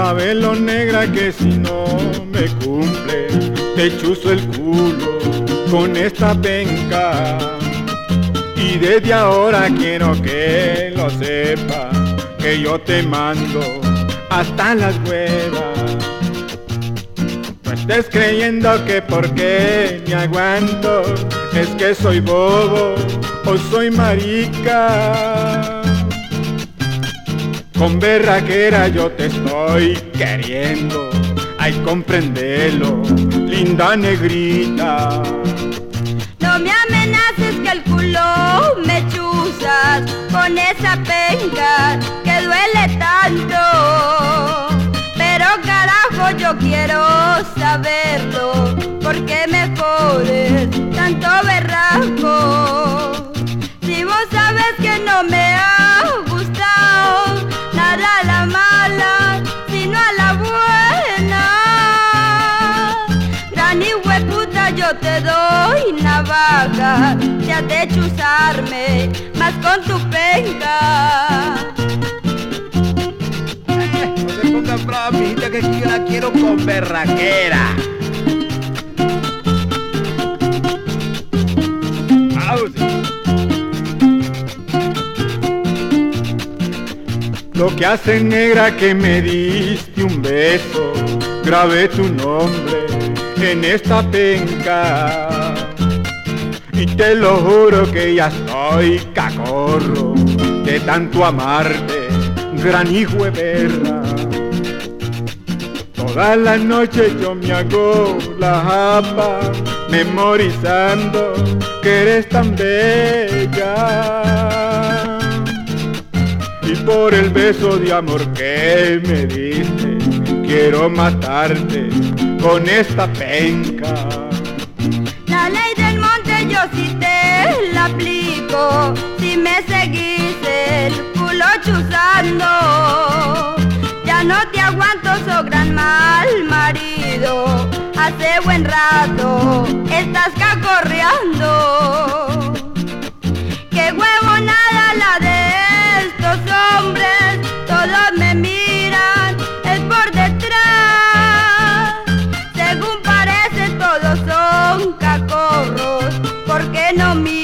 sabes lo negra que si no me cumple te chuzo el culo con esta penca. Y desde ahora quiero que lo sepa, que yo te mando hasta las huevas. No estés creyendo que porque me aguanto es que soy bobo o soy marica. Con berraquera yo te estoy queriendo, ay comprendelo, linda negrita. No me amenaces que el culo me chuzas con esa penca que duele tanto. Pero carajo yo quiero saberlo, ¿por qué me jodes tanto berraco? Si vos sabes que no me ha gustado nada a la mala, sino a la buena. Gran hijueputa yo te doy navaja, si has de chuzarme más con tu penca. No se ponga brava, mijita, que yo la quiero con berraquera. Lo que hace negra que me diste un beso, grabé tu nombre en esta penca. Y te lo juro que ya estoy cacorro de tanto amarte, gran hijo de perra. Toda la noche yo me hago la japa, memorizando que eres tan bella. Y por el beso de amor que me diste, quiero matarte con esta penca. La ley del monte yo sí te la aplico, si me seguís el culo chuzando. Ya no te aguanto, so gran mal marido, hace buen rato estás cacorreando. Qué huevonada la de estos hombres, todos me miran, es por detrás. Según parece todos son cacorros, ¿por qué no miran?